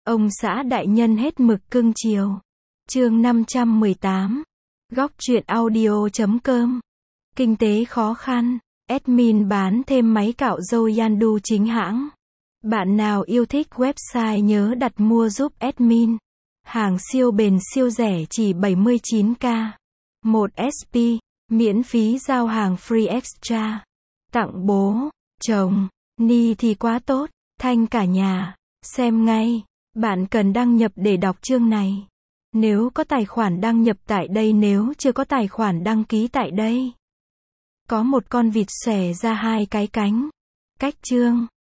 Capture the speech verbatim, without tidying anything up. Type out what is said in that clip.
Ông xã đại nhân hết mực cưng chiều. Chương năm trăm mười tám. Góc truyện audio chấm com. Kinh tế khó khăn. Admin bán thêm máy cạo râu Yandu chính hãng. Bạn nào yêu thích website nhớ đặt mua giúp admin. Hàng siêu bền siêu rẻ chỉ bảy mươi chín k. một ét pê. Miễn phí giao hàng free extra. Tặng bố, chồng, ni thì quá tốt. Thanh cả nhà. Xem ngay. Bạn cần đăng nhập để đọc chương này. Nếu có tài khoản đăng nhập tại đây, nếu chưa có tài khoản đăng ký tại đây. Có một con vịt xòe ra hai cái cánh. Cách chương.